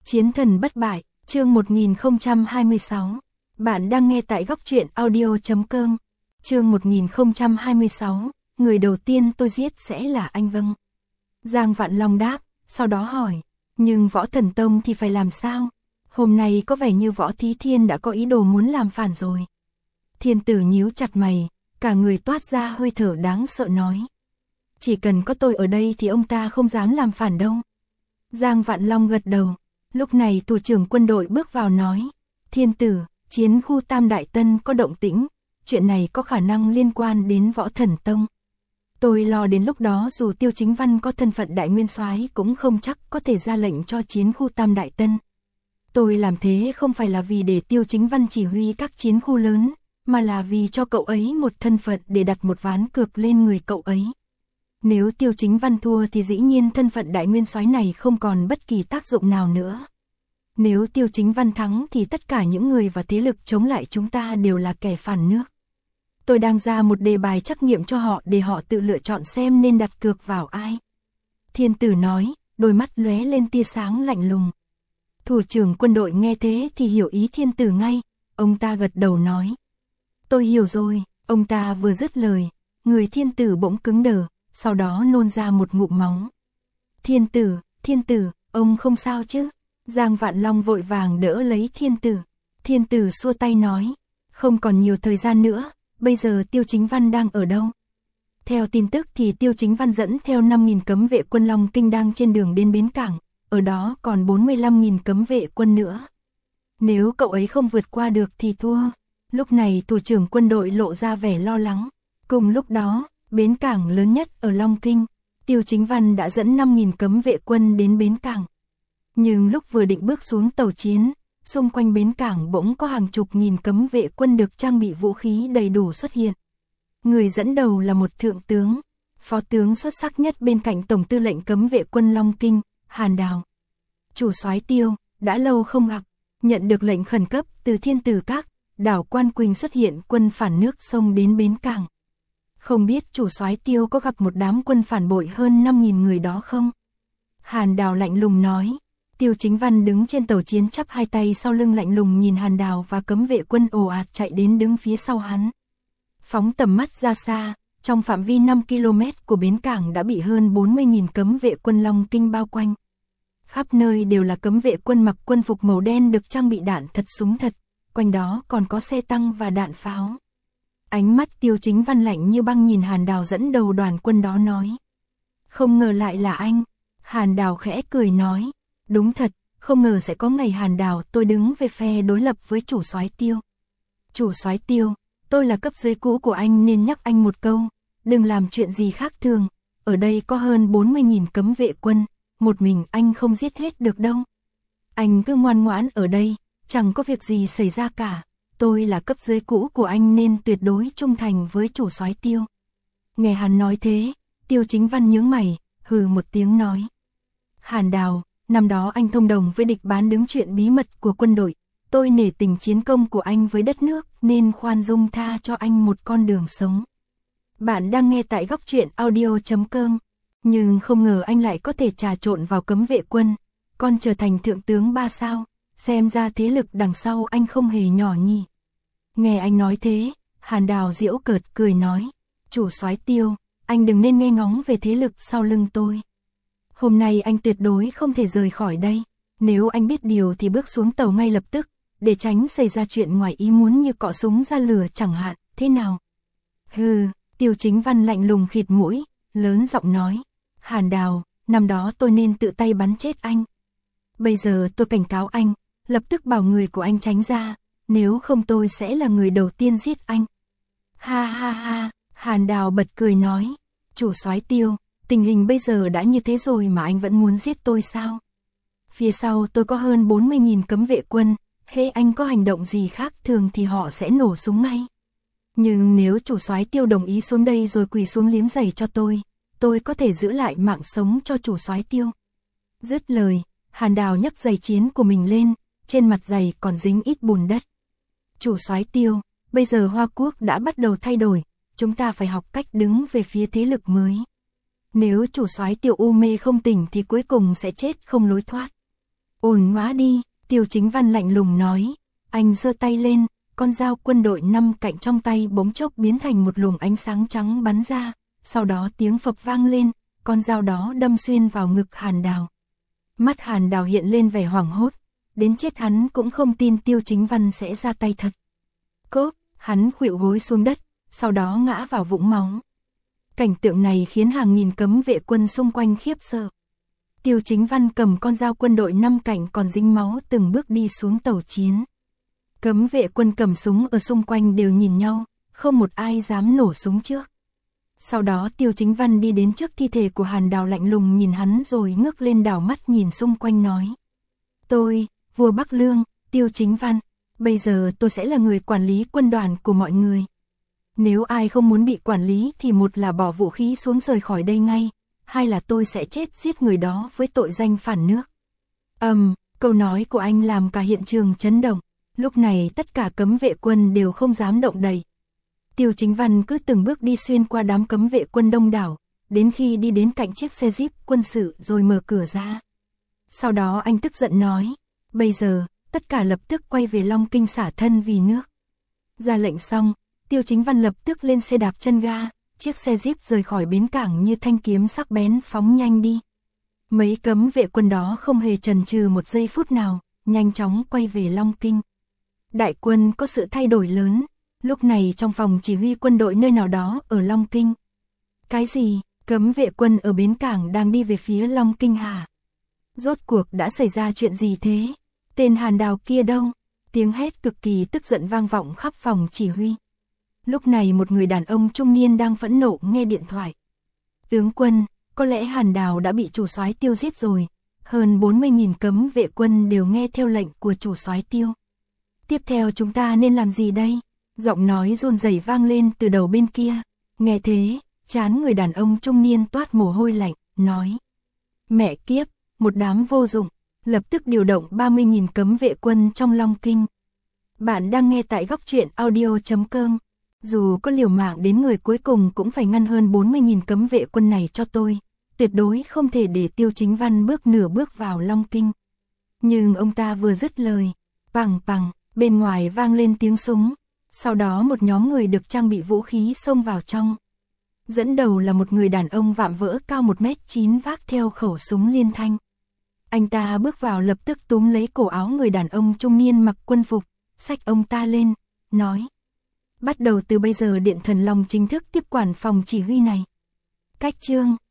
Chiến thần bất bại, chương 1026. Bạn đang nghe tại góc truyện audio.com. Chương 1026, người đầu tiên tôi giết sẽ là anh Vâng. Giang Vạn Long đáp, sau đó hỏi, nhưng Võ Thần Tông thì phải làm sao? Hôm nay có vẻ như Võ Thí Thiên đã có ý đồ muốn làm phản rồi. Thiên tử nhíu chặt mày, cả người toát ra hơi thở đáng sợ nói. Chỉ cần có tôi ở đây thì ông ta không dám làm phản đâu. Giang Vạn Long gật đầu. Lúc này thủ trưởng quân đội bước vào nói, Thiên tử, chiến khu Tam Đại Tân có động tĩnh, chuyện này có khả năng liên quan đến Võ Thần Tông. Tôi lo đến lúc đó dù Tiêu Chính Văn có thân phận đại nguyên soái cũng không chắc có thể ra lệnh cho chiến khu Tam Đại Tân. Tôi làm thế không phải là vì để Tiêu Chính Văn chỉ huy các chiến khu lớn, mà là vì cho cậu ấy một thân phận để đặt một ván cược lên người cậu ấy. Nếu Tiêu Chính Văn thua thì dĩ nhiên thân phận đại nguyên soái này không còn bất kỳ tác dụng nào nữa. Nếu Tiêu Chính Văn thắng thì tất cả những người và thế lực chống lại chúng ta đều là kẻ phản nước. Tôi đang ra một đề bài trắc nghiệm cho họ để họ tự lựa chọn xem nên đặt cược vào ai. Thiên tử nói, đôi mắt lóe lên tia sáng lạnh lùng. Thủ trưởng quân đội nghe thế thì hiểu ý thiên tử ngay, ông ta gật đầu nói. Tôi hiểu rồi, ông ta vừa dứt lời, người thiên tử bỗng cứng đờ, sau đó nôn ra một ngụm máu. Thiên tử, ông không sao chứ? Giang Vạn Long vội vàng đỡ lấy thiên tử. Thiên tử xua tay nói, không còn nhiều thời gian nữa, bây giờ Tiêu Chính Văn đang ở đâu? Theo tin tức thì Tiêu Chính Văn dẫn theo 5.000 cấm vệ quân Long Kinh đang trên đường đến bến cảng, ở đó còn 45.000 cấm vệ quân nữa. Nếu cậu ấy không vượt qua được thì thua. Lúc này thủ trưởng quân đội lộ ra vẻ lo lắng. Cùng lúc đó, bến cảng lớn nhất ở Long Kinh, Tiêu Chính Văn đã dẫn 5.000 cấm vệ quân đến bến cảng. Nhưng lúc vừa định bước xuống tàu chiến, xung quanh bến cảng bỗng có hàng chục nghìn cấm vệ quân được trang bị vũ khí đầy đủ xuất hiện. Người dẫn đầu là một thượng tướng, phó tướng xuất sắc nhất bên cạnh tổng tư lệnh cấm vệ quân Long Kinh, Hàn Đào. Chủ soái Tiêu, đã lâu không gặp, nhận được lệnh khẩn cấp từ Thiên Tử Các, đảo Quan Quỳnh xuất hiện quân phản nước xông đến bến cảng. Không biết chủ soái Tiêu có gặp một đám quân phản bội hơn 5.000 người đó không? Hàn Đào lạnh lùng nói. Tiêu Chính Văn đứng trên tàu chiến chắp hai tay sau lưng lạnh lùng nhìn Hàn Đào và cấm vệ quân ồ ạt chạy đến đứng phía sau hắn. Phóng tầm mắt ra xa, trong phạm vi 5 km của bến cảng đã bị hơn 40.000 cấm vệ quân Long Kinh bao quanh. Khắp nơi đều là cấm vệ quân mặc quân phục màu đen được trang bị đạn thật súng thật, quanh đó còn có xe tăng và đạn pháo. Ánh mắt Tiêu Chính Văn lạnh như băng nhìn Hàn Đào dẫn đầu đoàn quân đó nói. Không ngờ lại là anh. Hàn Đào khẽ cười nói. Đúng thật, không ngờ sẽ có ngày Hàn Đào tôi đứng về phe đối lập với chủ soái Tiêu. Chủ soái Tiêu, tôi là cấp dưới cũ của anh nên nhắc anh một câu, đừng làm chuyện gì khác thường, ở đây có hơn 40.000 cấm vệ quân, một mình anh không giết hết được đâu. Anh cứ ngoan ngoãn ở đây, chẳng có việc gì xảy ra cả, tôi là cấp dưới cũ của anh nên tuyệt đối trung thành với chủ soái Tiêu. Nghe hắn nói thế, Tiêu Chính Văn nhướng mày, hừ một tiếng nói. Hàn Đào, năm đó anh thông đồng với địch bán đứng chuyện bí mật của quân đội, tôi nể tình chiến công của anh với đất nước nên khoan dung tha cho anh một con đường sống. Bạn đang nghe tại góc truyện audio.com, nhưng không ngờ anh lại có thể trà trộn vào cấm vệ quân, còn trở thành thượng tướng 3 sao, xem ra thế lực đằng sau anh không hề nhỏ nhỉ. Nghe anh nói thế, Hàn Đào giễu cợt cười nói, chủ soái Tiêu, anh đừng nên nghe ngóng về thế lực sau lưng tôi. Hôm nay anh tuyệt đối không thể rời khỏi đây, nếu anh biết điều thì bước xuống tàu ngay lập tức, để tránh xảy ra chuyện ngoài ý muốn như cọ súng ra lửa chẳng hạn, thế nào? Hừ, Tiêu Chính Văn lạnh lùng khịt mũi, lớn giọng nói, Hàn Đào, năm đó tôi nên tự tay bắn chết anh. Bây giờ tôi cảnh cáo anh, lập tức bảo người của anh tránh ra, nếu không tôi sẽ là người đầu tiên giết anh. Ha ha ha, Hàn Đào bật cười nói, chủ soái Tiêu, tình hình bây giờ đã như thế rồi mà anh vẫn muốn giết tôi sao? Phía sau tôi có hơn 40.000 cấm vệ quân, hễ anh có hành động gì khác thường thì họ sẽ nổ súng ngay. Nhưng nếu chủ soái Tiêu đồng ý xuống đây rồi quỳ xuống liếm giày cho tôi có thể giữ lại mạng sống cho chủ soái Tiêu. Dứt lời, Hàn Đào nhấc giày chiến của mình lên, trên mặt giày còn dính ít bùn đất. Chủ soái Tiêu, bây giờ Hoa Quốc đã bắt đầu thay đổi, chúng ta phải học cách đứng về phía thế lực mới. Nếu chủ soái Tiêu u mê không tỉnh thì cuối cùng sẽ chết không lối thoát. Ổn hóa đi, Tiêu Chính Văn lạnh lùng nói. Anh giơ tay lên, con dao quân đội 5 cạnh trong tay bỗng chốc biến thành một luồng ánh sáng trắng bắn ra, sau đó tiếng phập vang lên, con dao đó đâm xuyên vào ngực Hàn Đào. Mắt Hàn Đào hiện lên vẻ hoảng hốt, đến chết hắn cũng không tin Tiêu Chính Văn sẽ ra tay thật. Cốp, hắn khuỵu gối xuống đất, sau đó ngã vào vũng máu. Cảnh tượng này khiến hàng nghìn cấm vệ quân xung quanh khiếp sợ. Tiêu Chính Văn cầm con dao quân đội 5 cạnh còn dính máu từng bước đi xuống tàu chiến. Cấm vệ quân cầm súng ở xung quanh đều nhìn nhau, không một ai dám nổ súng trước. Sau đó Tiêu Chính Văn đi đến trước thi thể của Hàn Đào lạnh lùng nhìn hắn rồi ngước lên đảo mắt nhìn xung quanh nói. Tôi, vua Bắc Lương, Tiêu Chính Văn, bây giờ tôi sẽ là người quản lý quân đoàn của mọi người. Nếu ai không muốn bị quản lý thì một là bỏ vũ khí xuống rời khỏi đây ngay, hai là tôi sẽ chết giết người đó với tội danh phản nước. Câu nói của anh làm cả hiện trường chấn động, lúc này tất cả cấm vệ quân đều không dám động đậy. Tiêu Chính Văn cứ từng bước đi xuyên qua đám cấm vệ quân đông đảo, đến khi đi đến cạnh chiếc xe jeep quân sự rồi mở cửa ra. Sau đó anh tức giận nói, bây giờ, tất cả lập tức quay về Long Kinh xả thân vì nước. Ra lệnh xong, Tiêu Chính Văn lập tức lên xe đạp chân ga, chiếc xe jeep rời khỏi bến cảng như thanh kiếm sắc bén phóng nhanh đi. Mấy cấm vệ quân đó không hề chần chừ một giây phút nào, nhanh chóng quay về Long Kinh. Đại quân có sự thay đổi lớn, lúc này trong phòng chỉ huy quân đội nơi nào đó ở Long Kinh. Cái gì, cấm vệ quân ở bến cảng đang đi về phía Long Kinh hả? Rốt cuộc đã xảy ra chuyện gì thế? Tên Hàn Đào kia đâu? Tiếng hét cực kỳ tức giận vang vọng khắp phòng chỉ huy. Lúc này một người đàn ông trung niên đang phẫn nộ nghe điện thoại. Tướng quân, có lẽ Hàn Đào đã bị chủ soái Tiêu giết rồi. Hơn 40.000 cấm vệ quân đều nghe theo lệnh của chủ soái Tiêu. Tiếp theo chúng ta nên làm gì đây? Giọng nói run rẩy vang lên từ đầu bên kia. Nghe thế, trán người đàn ông trung niên toát mồ hôi lạnh, nói. Mẹ kiếp, một đám vô dụng, lập tức điều động 30.000 cấm vệ quân trong Long Kinh. Bạn đang nghe tại góc truyện audio.com. Dù có liều mạng đến người cuối cùng cũng phải ngăn hơn 40.000 cấm vệ quân này cho tôi. Tuyệt đối không thể để Tiêu Chính Văn bước nửa bước vào Long Kinh. Nhưng ông ta vừa dứt lời, pằng pằng, bên ngoài vang lên tiếng súng. Sau đó một nhóm người được trang bị vũ khí xông vào trong. Dẫn đầu là một người đàn ông vạm vỡ cao 1m9 vác theo khẩu súng liên thanh. Anh ta bước vào lập tức túm lấy cổ áo người đàn ông trung niên mặc quân phục, xách ông ta lên, nói. Bắt đầu từ bây giờ Điện Thần Long chính thức tiếp quản phòng chỉ huy này. Cách chương